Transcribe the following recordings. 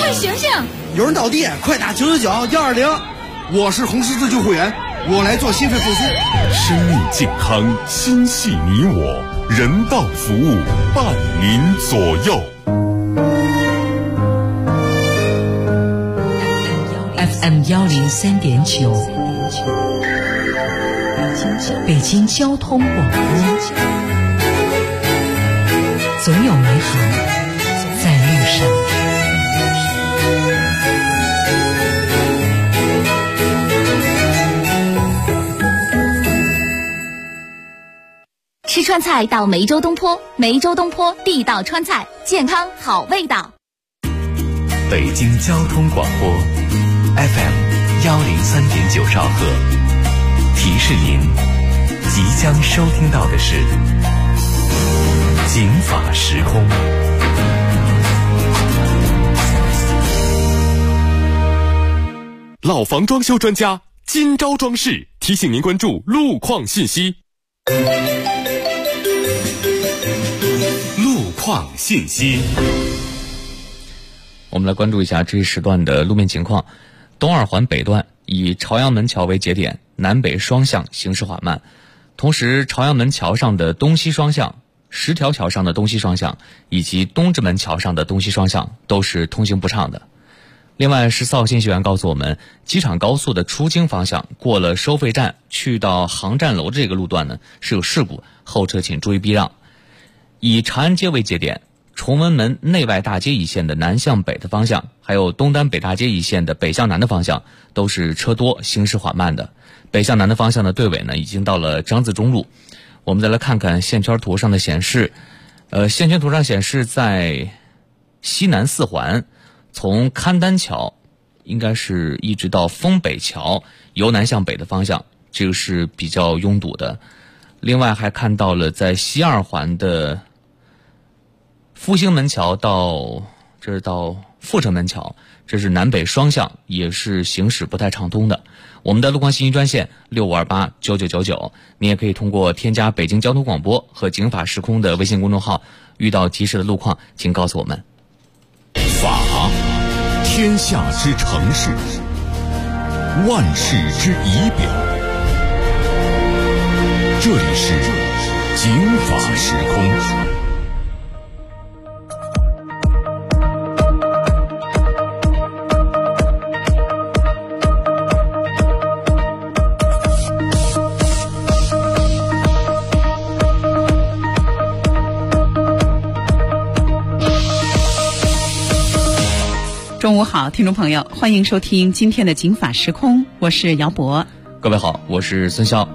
喂，醒醒！ 有人倒地，快打999-120。 我是红十字救护员，我来做心肺复苏。 生命健康，心系你我，人道服务伴您左右。 FM 103.9，北京交通广播，总有美好在路上。 吃川菜到梅州东坡，梅州东坡地道川菜，健康好味道。 北京交通广播 FM 103.9兆赫，提示您即将收听到的是警法时空。 老房装修专家今朝装饰提醒您关注路况信息。路况信息， 我们来关注一下这一时段的路面情况。东二环北段以朝阳门桥为节点，南北双向行驶缓慢，同时朝阳门桥上的东西双向、十条桥上的东西双向以及东直门桥上的东西双向都是通行不畅的。另外，14号信息员告诉我们，机场高速的出京方向过了收费站去到航站楼这个路段呢是有事故，后车请注意避让。以长安街为节点，崇文门内外大街一线的南向北的方向，还有东单北大街一线的北向南的方向都是车多，行驶缓慢的。北向南的方向的队尾呢已经到了张自忠路。我们再来看看线圈图上的显示，线圈图上显示在西南四环，从勘丹桥应该是一直到丰北桥由南向北的方向，这个是比较拥堵的。另外还看到了在西二环的复兴门桥到阜成门桥，这是南北双向，也是行驶不太畅通的。我们的路况信息专线65289999，你也可以通过添加北京交通广播和警法时空的微信公众号，遇到及时的路况请告诉我们。 法，天下之城市，万世之仪表。这里是警法时空。 中午好，听众朋友，欢迎收听今天的警法时空，我是姚博。 各位好，我是孙潇。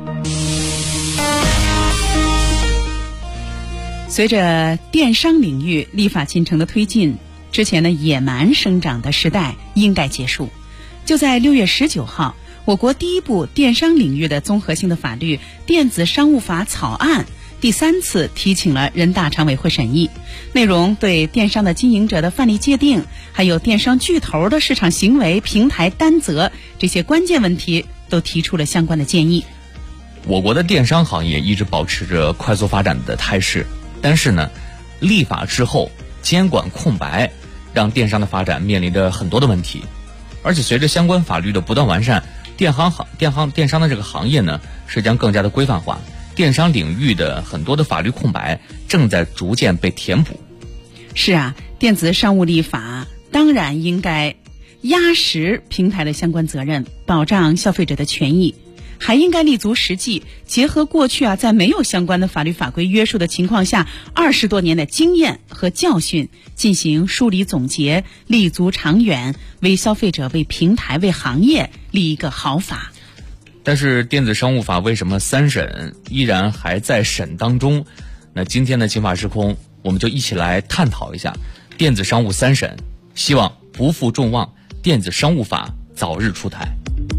随着电商领域立法进程的推进，之前的野蛮生长的时代应该结束。就在6月19号，我国第一部电商领域的综合性的法律《电子商务法》草案第3次提请了人大常委会审议，内容对电商的经营者的范例界定，还有电商巨头的市场行为、平台担责这些关键问题都提出了相关的建议。 我国的电商行业一直保持着快速发展的态势，但是呢，立法之后监管空白，让电商的发展面临着很多的问题。而且随着相关法律的不断完善，电商的这个行业呢是将更加的规范化，电商领域的很多的法律空白正在逐渐被填补。 是啊，电子商务立法当然应该压实平台的相关责任，保障消费者的权益，还应该立足实际，结合过去在没有相关的法律法规约束的情况下20多年的经验和教训，进行梳理总结，立足长远，为消费者、为平台、为行业立一个好法。 但是电子商务法为什么3审依然还在审当中？那今天的警法时空，我们就一起来探讨一下电子商务3审，希望不负众望，电子商务法早日出台。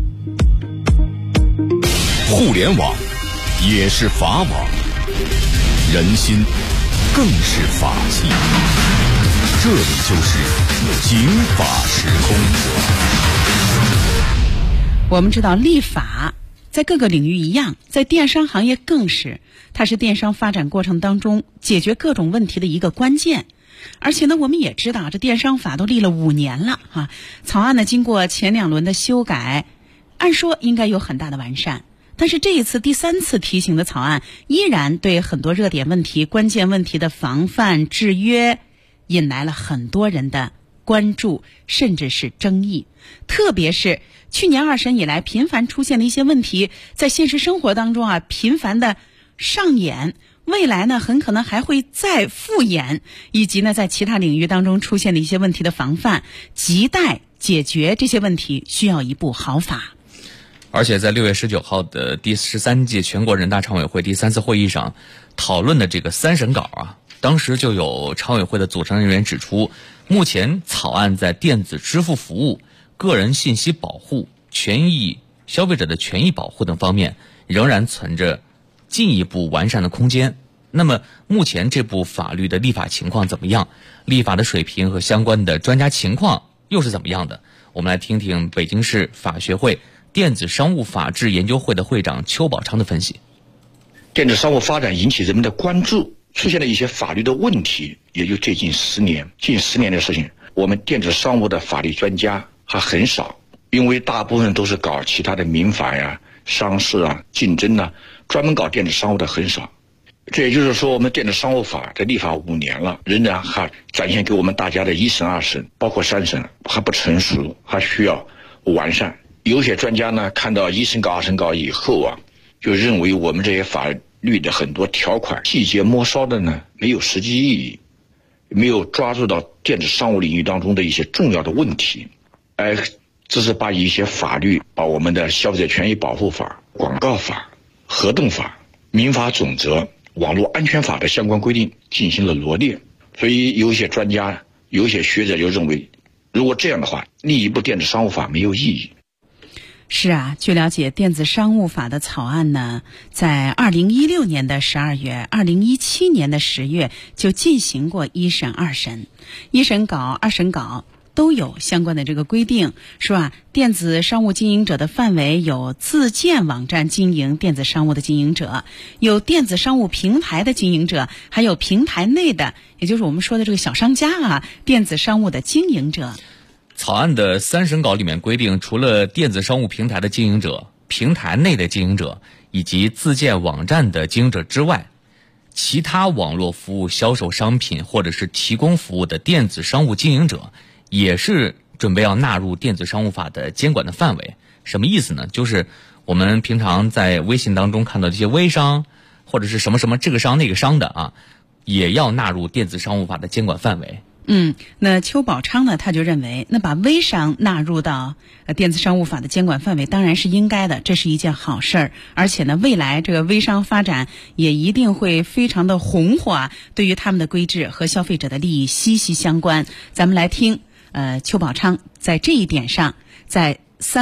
互联网也是法网，人心更是法器。这里就是警法时空。 我们知道立法在各个领域一样，在电商行业更是，它是电商发展过程当中解决各种问题的一个关键。 而且呢，我们也知道这电商法都立了5年了啊，草案呢经过前2轮的修改，按说应该有很大的完善。但是这一次第3次提醒的草案，依然对很多热点问题、关键问题的防范制约，引来了很多人的关注，甚至是争议。特别是去年2审以来频繁出现的一些问题，在现实生活当中啊频繁的上演，未来呢很可能还会再复演，以及呢在其他领域当中出现的一些问题的防范，亟待解决这些问题，需要一部好法。 而且在6月19号的第13届全国人大常委会第3次会议上讨论的这个3审稿啊，当时就有常委会的组成人员指出，目前草案在电子支付服务、个人信息保护、消费者的权益保护等方面仍然存着进一步完善的空间。那么目前这部法律的立法情况怎么样？立法的水平和相关的专家情况又是怎么样的？我们来听听北京市法学会电子商务法治研究会的会长邱宝昌的分析。 电子商务发展引起人们的关注，出现了一些法律的问题，也就近10年的事情。我们电子商务的法律专家还很少，因为大部分都是搞其他的民法呀、商事啊、竞争啊，专门搞电子商务的很少。这也就是说，我们电子商务法的立法5年了，仍然还展现给我们大家的1审、2审，包括3审还不成熟，还需要完善。有些专家呢，看到1审稿、2审稿以后啊，就认为我们这些法律的很多条款细节摸烧的呢，没有实际意义，没有抓住到电子商务领域当中的一些重要的问题，只是把一些法律，把我们的消费者权益保护法、广告法、合同法、民法总则、网络安全法的相关规定进行了罗列。所以有一些专家、有一些学者就认为，如果这样的话，立一部电子商务法没有意义。 是啊，据了解，电子商务法的草案呢，在2016年的12月、2017年的10月就进行过1审、2审，1审稿、2审稿都有相关的这个规定，说啊，电子商务经营者的范围有自建网站经营电子商务的经营者，有电子商务平台的经营者，还有平台内的，也就是我们说的这个小商家啊，电子商务的经营者。 草案的3审稿里面规定，除了电子商务平台的经营者、平台内的经营者以及自建网站的经营者之外，其他网络服务销售商品或者是提供服务的电子商务经营者也是准备要纳入电子商务法的监管的范围。什么意思呢？就是我们平常在微信当中看到这些微商或者是什么什么这个商那个商的啊，也要纳入电子商务法的监管范围。 那邱宝昌呢，他就认为，那把微商纳入到电子商务法的监管范围当然是应该的，这是一件好事儿。而且呢，未来这个微商发展也一定会非常的红火啊，对于他们的规制和消费者的利益息息相关。咱们来听邱宝昌在这一点上，在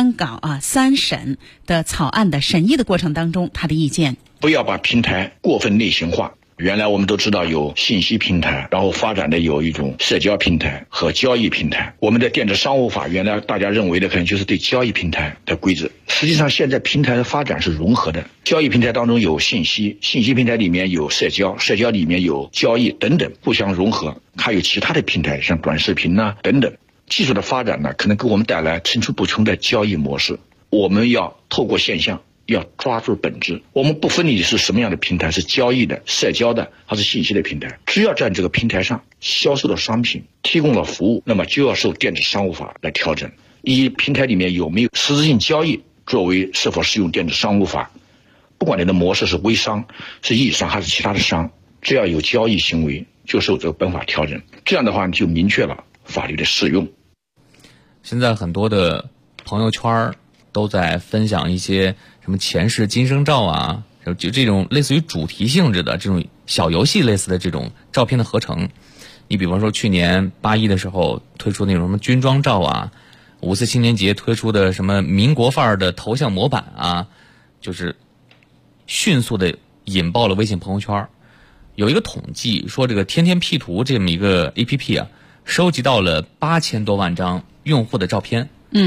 3审的草案的审议的过程当中，他的意见。 不要把平台过分类型化。原来我们都知道有信息平台，然后发展的有一种社交平台和交易平台。我们的电子商务法原来大家认为的可能就是对交易平台的规制，实际上现在平台的发展是融合的。交易平台当中有信息，信息平台里面有社交，社交里面有交易等等，互相融合。还有其他的平台，像短视频等等。技术的发展呢，可能给我们带来层出不穷的交易模式。我们要透过现象，要抓住本质。我们不分你是什么样的平台，是交易的、社交的还是信息的平台，只要在这个平台上销售的商品、提供了服务，那么就要受电子商务法来调整。以平台里面有没有实质性交易作为是否适用电子商务法，不管你的模式是微商、是易商还是其他的商，只要有交易行为就受这个本法调整。这样的话就明确了法律的适用。 现在很多的朋友圈都在分享一些什么前世今生照啊，就这种类似于主题性质的这种小游戏类似的这种照片的合成。你比方说去年8·1的时候推出那种什么军装照啊，5四青年节推出的什么民国范儿的头像模板啊，就是迅速的引爆了微信朋友圈。有一个统计说，这个天天 P 图这么一个 APP 啊，收集到了8000多万张用户的照片。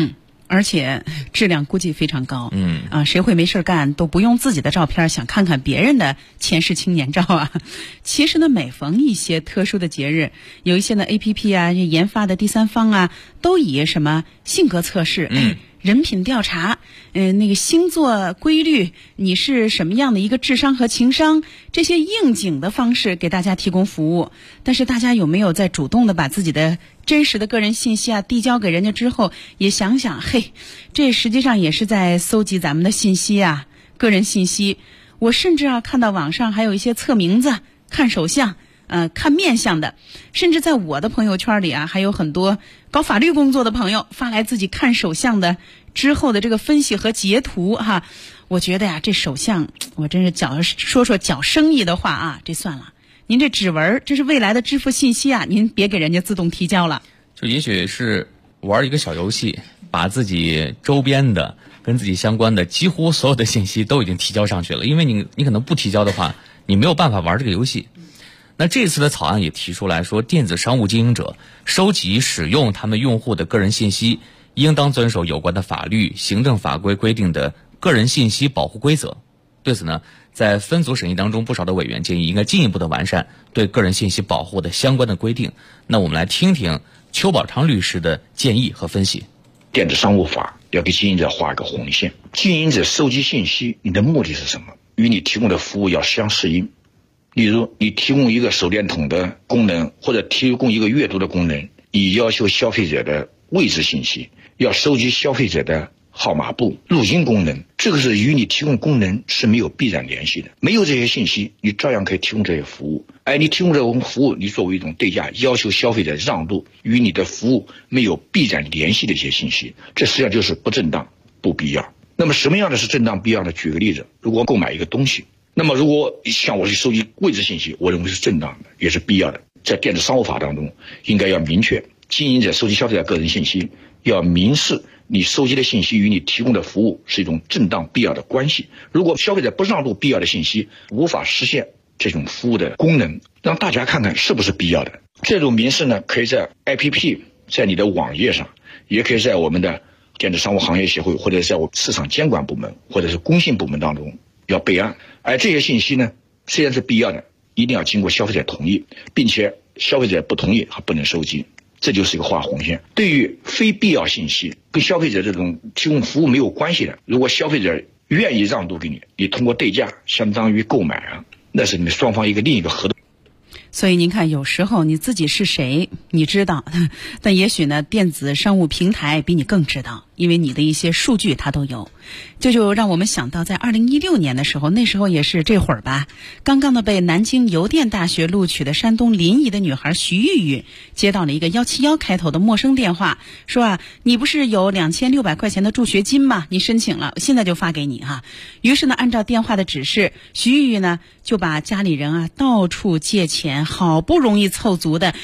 而且质量估计非常高。谁会没事干都不用自己的照片想看看别人的前世青年照啊？其实呢，每逢一些特殊的节日，有一些呢 APP 啊，研发的第三方啊，都以什么性格测试、人品调查、那个星座规律，你是什么样的一个智商和情商，这些应景的方式给大家提供服务。但是大家有没有在主动的把自己的真实的个人信息啊递交给人家之后，也想想，嘿，这实际上也是在搜集咱们的信息啊，个人信息。我甚至看到网上还有一些测名字、看手相、看面相的，甚至在我的朋友圈里还有很多搞法律工作的朋友发来自己看手相的之后的这个分析和截图哈。我觉得这手相，我真是说搅生意的话这算了。您这指纹，这是未来的支付信息您别给人家自动提交了。 就也许是玩一个小游戏，把自己周边的跟自己相关的几乎所有的信息都已经提交上去了，因为你可能不提交的话，你没有办法玩这个游戏。那这次的草案也提出来说，电子商务经营者收集使用他们用户的个人信息，应当遵守有关的法律、行政法规规定的个人信息保护规则。对此呢，在分组审议当中，不少的委员建议应该进一步的完善对个人信息保护的相关的规定。那我们来听听邱宝昌律师的建议和分析。 电子商务法要给经营者画一个红线，经营者收集信息，你的目的是什么？与你提供的服务要相适应。例如，你提供一个手电筒的功能，或者提供一个阅读的功能，你要求消费者的位置信息，要收集消费者的号码簿、录音功能，这个是与你提供功能是没有必然联系的。没有这些信息，你照样可以提供这些服务。你提供这种服务，你作为一种对价，要求消费者让渡与你的服务没有必然联系的一些信息，这实际上就是不正当、不必要。那么什么样的是正当必要的？举个例子，如果购买一个东西，那么如果向我去收集位置信息，我认为是正当的，也是必要的。在电子商务法当中，应该要明确，经营者收集消费者个人信息，要明示你收集的信息与你提供的服务是一种正当必要的关系。如果消费者不让渡必要的信息，无法实现这种服务的功能，让大家看看是不是必要的。这种明示呢，可以在 APP， 在你的网页上，也可以在我们的电子商务行业协会，或者在我市场监管部门，或者是工信部门当中要备案。而这些信息呢，虽然是必要的，一定要经过消费者同意，并且消费者不同意还不能收集，这就是一个画红线。对于非必要信息，跟消费者这种提供服务没有关系的，如果消费者愿意让渡给你，你通过对价相当于购买那是你们双方另一个合同。 所以您看，有时候你自己是谁你知道，但也许呢，电子商务平台比你更知道，因为你的一些数据它都有。这就让我们想到在2016年的时候，那时候也是这会儿吧，刚刚的被南京邮电大学录取的山东临沂的女孩徐玉玉接到了一个171开头的陌生电话，说你不是有2600块钱的助学金吗？你申请了，现在就发给你于是呢，按照电话的指示，徐玉玉呢就把家里人到处借钱，好不容易凑足的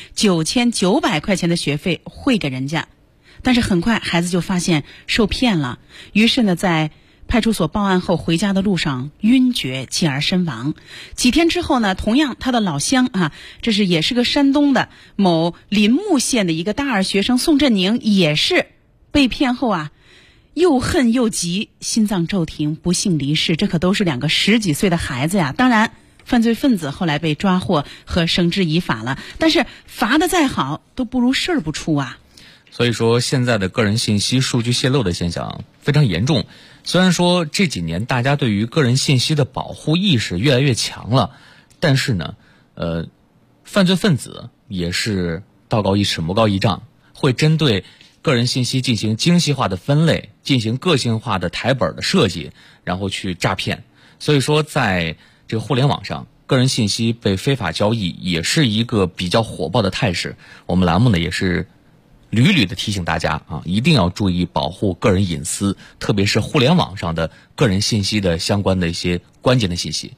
9900块钱的学费汇给人家。但是很快孩子就发现受骗了，于是呢在派出所报案后回家的路上晕厥，继而身亡。几天之后呢，同样他的老乡这是也是个山东的某临木县的一个大二学生宋振宁，也是被骗后又恨又急，心脏骤停，不幸离世。这可都是2个10几岁的孩子呀。当然犯罪分子后来被抓获和绳之以法了，但是罚得再好都不如事儿不出所以说现在的个人信息数据泄露的现象非常严重。虽然说这几年大家对于个人信息的保护意识越来越强了，但是呢犯罪分子也是道高一尺魔高一丈，会针对个人信息进行精细化的分类，进行个性化的台本的设计，然后去诈骗。所以说在这个互联网上，个人信息被非法交易也是一个比较火爆的态势。我们栏目呢也是屡屡的提醒大家一定要注意保护个人隐私，特别是互联网上的个人信息的相关的一些关键的信息。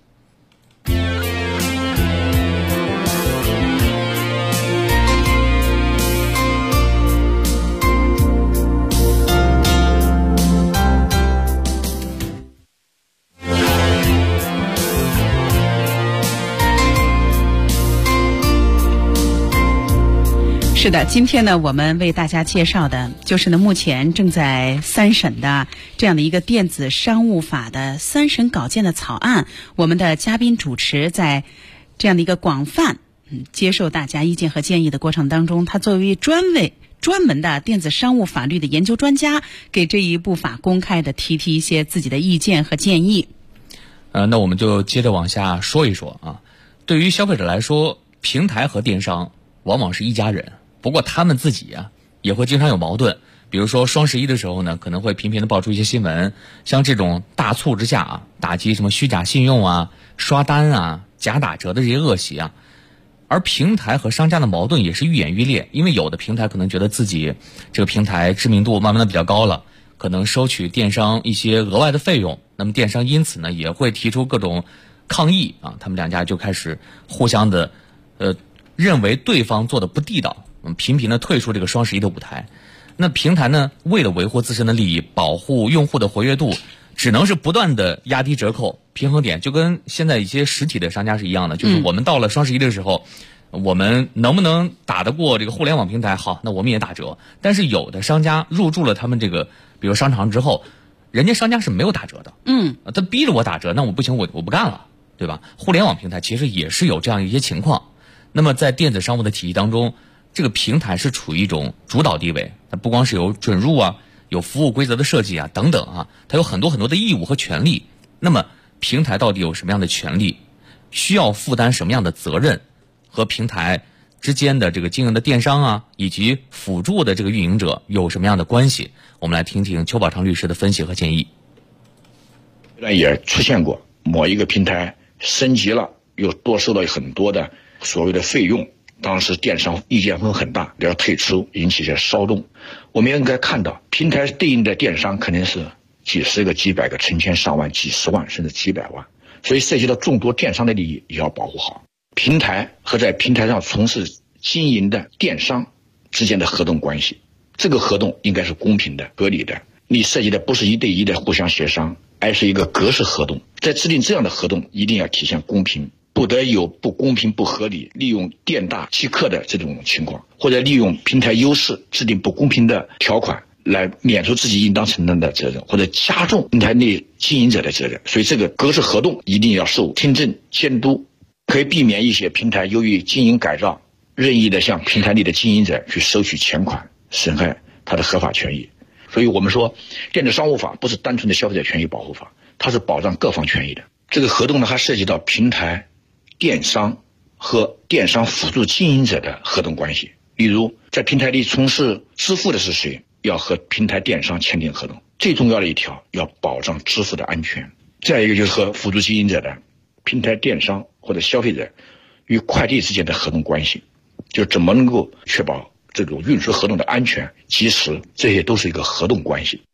是的，今天呢，我们为大家介绍的就是呢，目前正在3审的这样的一个电子商务法的3审稿件的草案。我们的嘉宾主持在这样的一个广泛接受大家意见和建议的过程当中，他作为专门的电子商务法律的研究专家，给这一部法公开的提一些自己的意见和建议。 那我们就接着往下说一说啊。对于消费者来说，平台和电商往往是一家人，不过他们自己也会经常有矛盾。比如说双11的时候呢，可能会频频的爆出一些新闻，像这种大促之下打击什么虚假信用刷单假打折的这些恶习而平台和商家的矛盾也是愈演愈烈，因为有的平台可能觉得自己这个平台知名度慢慢的比较高了，可能收取电商一些额外的费用，那么电商因此呢也会提出各种抗议他们两家就开始互相的认为对方做的不地道，频频的退出这个双11的舞台。那平台呢，为了维护自身的利益，保护用户的活跃度，只能是不断的压低折扣，平衡点就跟现在一些实体的商家是一样的，就是我们到了双11的时候，我们能不能打得过这个互联网平台，好，那我们也打折。但是有的商家入驻了他们这个比如商场之后，人家商家是没有打折的，他逼着我打折，那我不行，我不干了，对吧？互联网平台其实也是有这样一些情况。那么在电子商务的体系当中，这个平台是处于一种主导地位，它不光是有准入有服务规则的设计等等它有很多的义务和权利。那么平台到底有什么样的权利，需要负担什么样的责任，和平台之间的这个经营的电商以及辅助的这个运营者有什么样的关系？我们来听听邱宝昌律师的分析和建议。 也出现过某一个平台升级了，又多收了很多的所谓的费用，当时电商意见分很大，要退出，引起一些骚动。我们应该看到，平台对应的电商肯定是几十个、几百个、成千上万、几十万甚至几百万，所以涉及到众多电商的利益也要保护好。平台和在平台上从事经营的电商之间的合同关系，这个合同应该是公平的、合理的。你涉及的不是1对1的互相协商，而是一个格式合同。在制定这样的合同，一定要体现公平，不得有不公平、不合理、利用店大欺客的这种情况，或者利用平台优势制定不公平的条款来免除自己应当承担的责任，或者加重平台内经营者的责任。所以这个格式合同一定要受听证监督，可以避免一些平台由于经营改造，任意的向平台内的经营者去收取钱款，损害他的合法权益。所以我们说，电子商务法不是单纯的消费者权益保护法，它是保障各方权益的。这个合同呢，还涉及到平台、电商和电商辅助经营者的合同关系。例如，在平台里从事支付的是谁，要和平台电商签订合同。最重要的一条，要保障支付的安全。再一个就是和辅助经营者的平台电商或者消费者与快递之间的合同关系，就怎么能够确保这种运输合同的安全、及时，这些都是一个合同关系。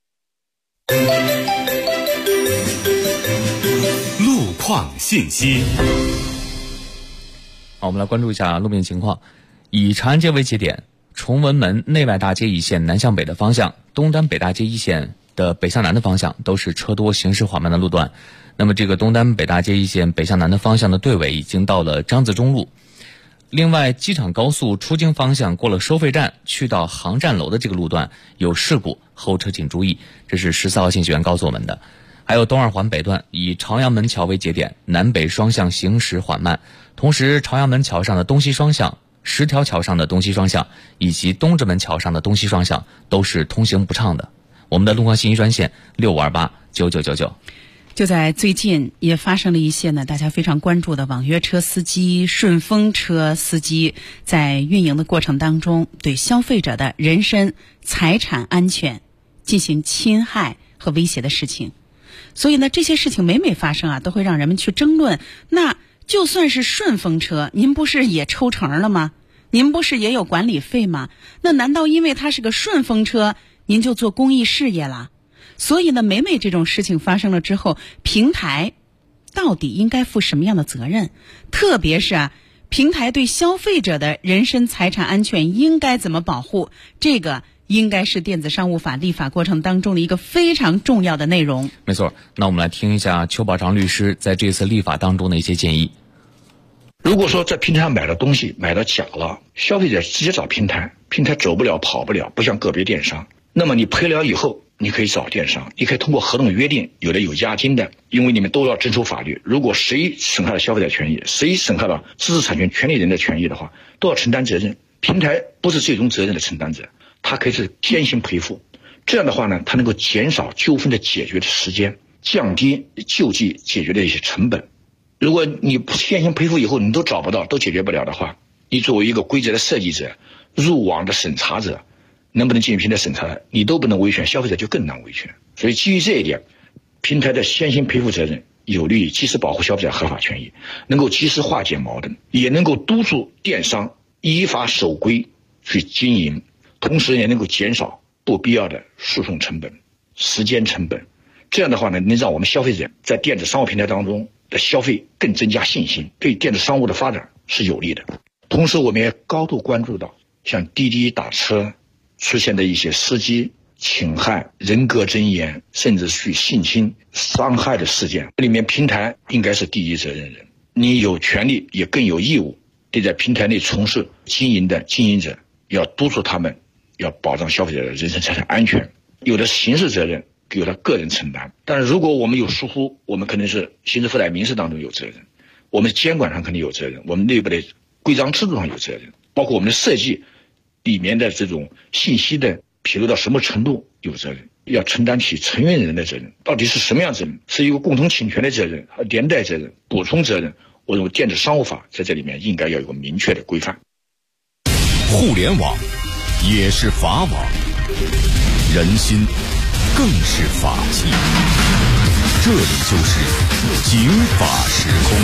路况信息。 好，我们来关注一下路面情况。以长安街为节点，崇文门内外大街一线南向北的方向，东单北大街一线的北向南的方向都是车多行驶缓慢的路段。那么这个东单北大街一线北向南的方向的队尾已经到了张自忠路。另外，机场高速出京方向过了收费站去到航站楼的这个路段有事故，后车请注意。这是14号信息员告诉我们的。还有东二环北段以朝阳门桥为节点，南北双向行驶缓慢，同时朝阳门桥上的东西双向、10条桥上的东西双向以及东直门桥上的东西双向都是通行不畅的。我们的路况信息专线65289999。 就在最近也发生了一些呢，大家非常关注的网约车司机、顺风车司机在运营的过程当中，对消费者的人身、财产安全进行侵害和威胁的事情。所以呢，这些事情每发生都会让人们去争论。那就算是顺风车，您不是也抽成了吗？您不是也有管理费吗？那难道因为它是个顺风车，您就做公益事业了？所以呢，每这种事情发生了之后，平台到底应该负什么样的责任？特别是平台对消费者的人身财产安全应该怎么保护？这个应该是电子商务法立法过程当中的一个非常重要的内容。 没错，那我们来听一下邱宝昌律师在这次立法当中的一些建议。 如果说在平台上买的东西买到假了，消费者直接找平台，平台走不了跑不了，不像个别电商。那么你赔了以后，你可以找电商，你可以通过合同约定，有的有押金的，因为你们都要遵守法律。如果谁损害了消费者权益，谁损害了知识产权权利人的权益的话，都要承担责任。平台不是最终责任的承担者，它可以是先行赔付。这样的话呢，它能够减少纠纷的解决的时间，降低救济解决的一些成本。如果你先行赔付以后你都找不到，都解决不了的话，你作为一个规则的设计者、入网的审查者，能不能进行平台审查，你都不能维权，消费者就更难维权。所以基于这一点，平台的先行赔付责任有利于及时保护消费者合法权益，能够及时化解矛盾，也能够督促电商依法守规去经营，同时也能够减少不必要的诉讼成本、时间成本。这样的话呢，能让我们消费者在电子商务平台当中的消费更增加信心，对电子商务的发展是有利的。同时我们也高度关注到像滴滴打车出现的一些司机侵害人格尊严甚至去性侵伤害的事件，这里面平台应该是第一责任人，你有权利也更有义务对在平台内从事经营的经营者要督促他们，要保障消费者的人身财产安全。有的刑事责任由他个人承担，但是如果我们有疏忽，我们肯定是刑事附带民事当中有责任，我们监管上肯定有责任，我们内部的规章制度上有责任，包括我们的设计里面的这种信息的披露到什么程度有责任，要承担起承运人的责任。到底是什么样责任？是一个共同侵权的责任和连带责任、补充责任。我认为电子商务法在这里面应该要有个明确的规范。 互联网也是法网，人心更是法器。这里就是警法时空。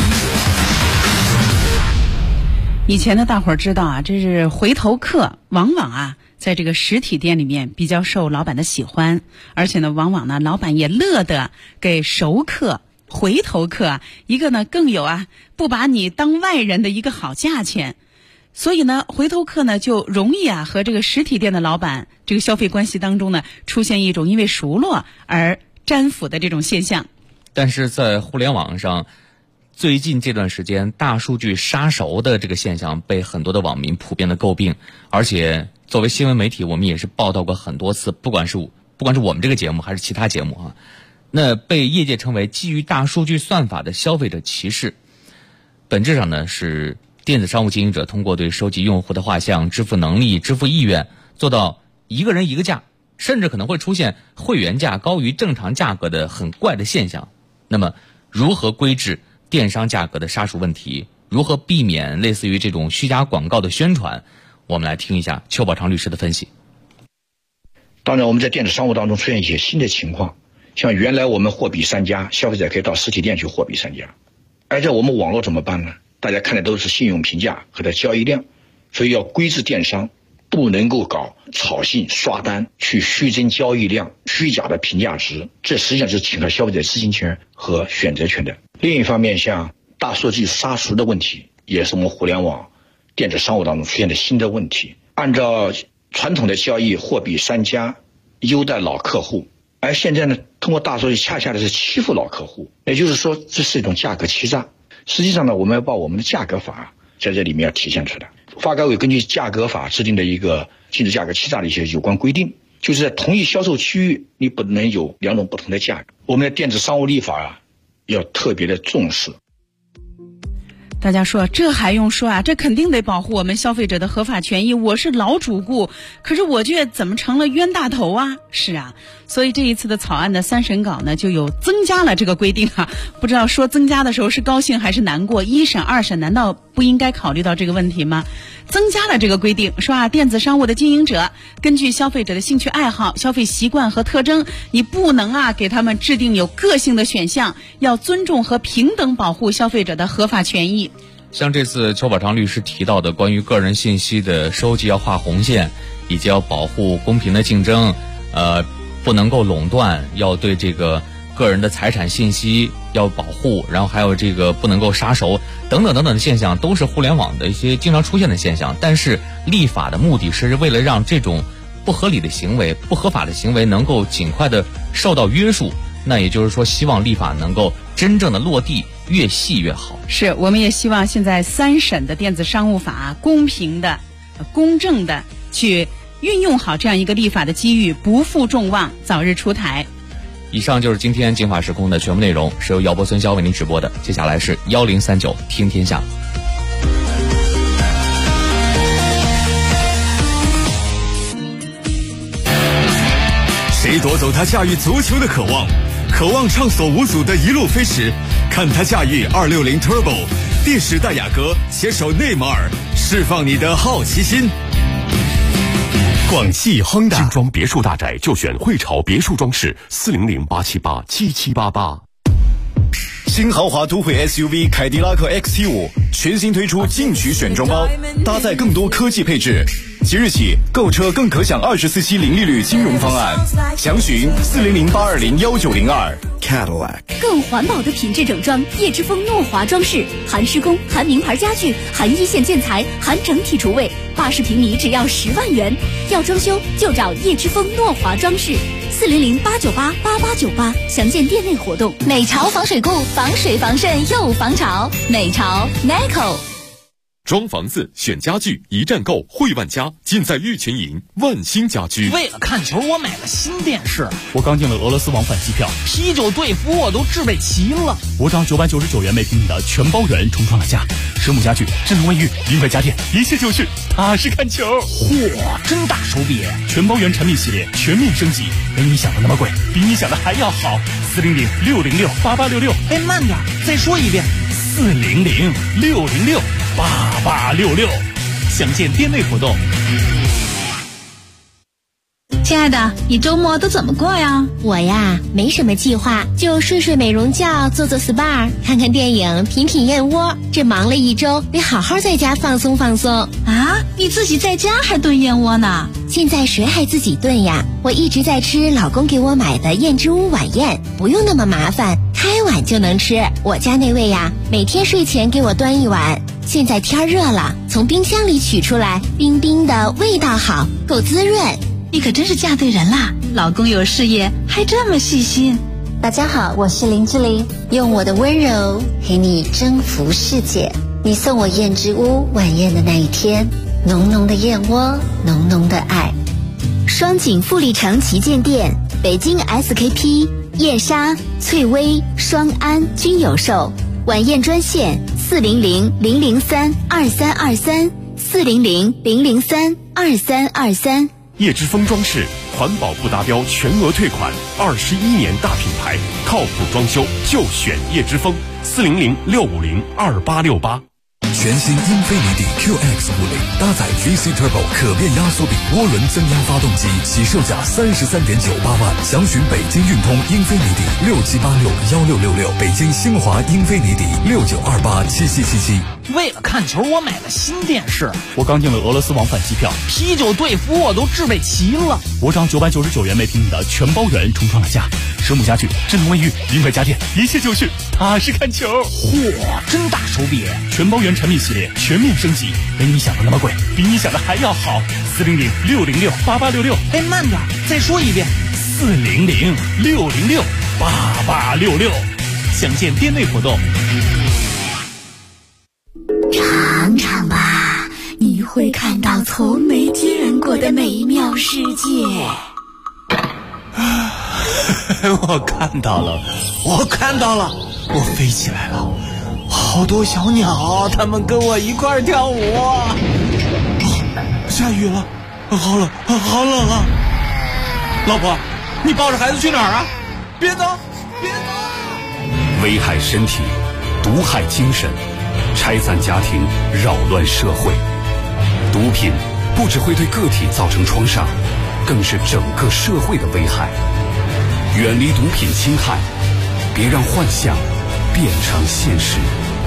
以前的大伙儿知道啊，这是回头客，往往啊在这个实体店里面比较受老板的喜欢，而且呢往往呢老板也乐得给熟客、回头客一个呢更有啊不把你当外人的一个好价钱。所以呢回头客呢就容易啊和这个实体店的老板这个消费关系当中呢出现一种因为熟络而沾附的这种现象。 但是在互联网上，最近这段时间大数据杀熟的这个现象被很多的网民普遍的诟病，而且作为新闻媒体我们也是报道过很多次，不管是我们这个节目还是其他节目啊，那被业界称为基于大数据算法的消费者歧视。本质上呢是电子商务经营者通过对收集用户的画像、支付能力、支付意愿做到一个人一个价，甚至可能会出现会员价高于正常价格的很怪的现象。那么如何规制电商价格的杀熟问题，如何避免类似于这种虚假广告的宣传，我们来听一下邱宝昌律师的分析。 当然我们在电子商务当中出现一些新的情况，像原来我们货比三家，消费者可以到实体店去货比三家，而在我们网络怎么办呢？大家看的都是信用评价和它交易量，所以要规制电商不能够搞炒信刷单去虚增交易量、虚假的评价值，这实际上是侵害消费者知情权和选择权的。另一方面，像大数据杀熟的问题也是我们互联网电子商务当中出现的新的问题。按照传统的交易货比三家，优待老客户，而现在呢通过大数据恰恰的是欺负老客户，也就是说这是一种价格欺诈。实际上呢，我们要把我们的价格法在这里面要体现出来。发改委根据价格法制定的一个禁止价格欺诈的一些有关规定，就是在同一销售区域你不能有两种不同的价格。我们的电子商务立法啊要特别的重视。 大家说这还用说啊，这肯定得保护我们消费者的合法权益，我是老主顾，可是我却怎么成了冤大头啊？是啊，所以这一次的草案的三审稿呢就有增加了这个规定啊。不知道说增加的时候是高兴还是难过，一审二审难道不应该考虑到这个问题吗？增加了这个规定，说啊电子商务的经营者根据消费者的兴趣爱好、消费习惯和特征，你不能啊给他们制定有个性的选项，要尊重和平等保护消费者的合法权益。 像这次邱宝昌律师提到的关于个人信息的收集要画红线，以及要保护公平的竞争，不能够垄断，要对这个个人的财产信息要保护，然后还有这个不能够杀熟等等等等的现象，都是互联网的一些经常出现的现象。但是立法的目的是为了让这种不合理的行为、不合法的行为能够尽快的受到约束，那也就是说希望立法能够真正的落地， 越细越好。 是，我们也希望现在3审的电子商务法公平的、公正的去运用好这样一个立法的机遇，不负众望，早日出台。 以上就是今天警法时空的全部内容，是由姚博、孙潇为您直播的。接下来是1039听天下。 谁夺走他驾驭足球的渴望？渴望畅所无阻的一路飞驰，看他驾驭260 Turbo， 电时代雅阁携手内马尔，释放你的好奇心。广汽亨达精装别墅大宅就选汇潮别墅装饰，400-878-7788。 新豪华都会 SUV 凯迪拉克 XT5 全新推出进取选装包，搭载更多科技配置。即日起购车更可享24期零利率金融方案，详询400-820-1902。 Cadillac 更环保的品质整装，叶之峰诺华装饰，含施工、含名牌家具、含一线建材、含整体厨卫，80平米只要10万元。要装修就找叶之峰诺华装饰，400-898-8898，详见店内活动。美潮防水固，防水防渗又防潮。美潮 Nico。 装房子选家具，一站购汇万家，尽在玉泉营万兴家居。 为了看球，我买了新电视。 我刚订了俄罗斯往返机票， 啤酒队服我都置备齐了。 我找999元每平米的全包圆重创了价，实木家具、智能卫浴、英快家电，一切就绪，踏实看球。 嚯，真大手笔！ 全包圆产品系列全面升级，没你想的那么贵，比你想的还要好。400-606-8866。 哎，慢点，再说一遍。 400-606-8866，详见店内活动。 亲爱的，你周末都怎么过呀？ 我呀，没什么计划，就睡睡美容觉，做做 SPA， 看看电影，品品燕窝。这忙了一周，得好好在家放松放松啊！你自己在家还炖燕窝呢？ 现在谁还自己炖呀？我一直在吃老公给我买的燕之屋晚宴，不用那么麻烦，开碗就能吃。我家那位呀，每天睡前给我端一碗。现在天热了，从冰箱里取出来，冰冰的，味道好，够滋润。 你可真是嫁对人啦！老公有事业，还这么细心。 大家好，我是林志玲，用我的温柔陪你征服世界。你送我燕之屋晚宴的那一天，浓浓的燕窝，浓浓的爱。 双井富力城旗舰店、北京 SKP、燕莎、翠微、双安均有售。晚宴专线400-003-2323，400-003-2323。 叶之峰装饰，环保不达标全额退款，21年大品牌，靠谱装修就选叶之峰，400-650-2868。 全新英菲尼迪 QX50搭载 VC Turbo 可变压缩比涡轮增压发动机，起售价33.98万，详询北京运通英菲尼迪67861666，北京星华英菲尼迪69287777。 为了看球，我买了新电视。 我刚订了俄罗斯往返机票， 啤酒队服我都置备齐了。 我找999元每平米的全包圆重创了价，实木家具、智能卫浴、英快家电，一切就绪，踏实看球。 嚯，真大手笔！ 全包圆产品系列全面升级，没你想的那么贵，比你想的还要好。400-606-8866。 哎，慢点，再说一遍。 400-606-8866，详见店内活动。 尝尝吧，你会看到从没见过的美妙世界。 我看到了，我飞起来了，好多小鸟，它们跟我一块儿跳舞。下雨了，好冷啊！老婆，你抱着孩子去哪儿啊？别走！ 危害身体，毒害精神，拆散家庭，扰乱社会。毒品不只会对个体造成创伤，更是整个社会的危害。远离毒品侵害，别让幻想变成现实。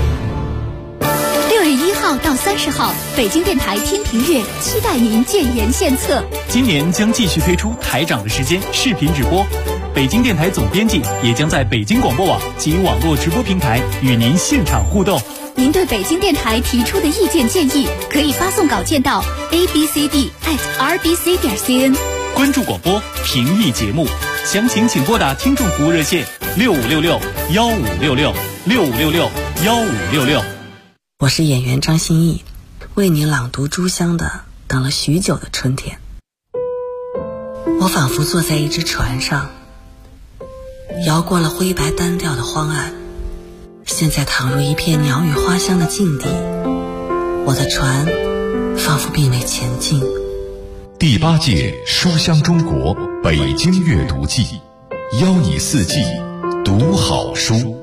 6月1号到30号，北京电台听评月期待您建言献策。 今年将继续推出台长的时间视频直播，北京电台总编辑也将在北京广播网及网络直播平台与您现场互动。 您对北京电台提出的意见建议，可以发送稿件到 abcd@rbc.cn。 关注广播，评议节目，详情请拨打听众服务热线6566-1566 65661566。 我是演员张歆艺，为你朗读朱湘的《等了许久的春天》。我仿佛坐在一只船上，摇过了灰白单调的荒岸，现在躺入一片鸟语花香的境地，我的船仿佛并未前进。 第8届书香中国北京阅读季，邀你4季读好书。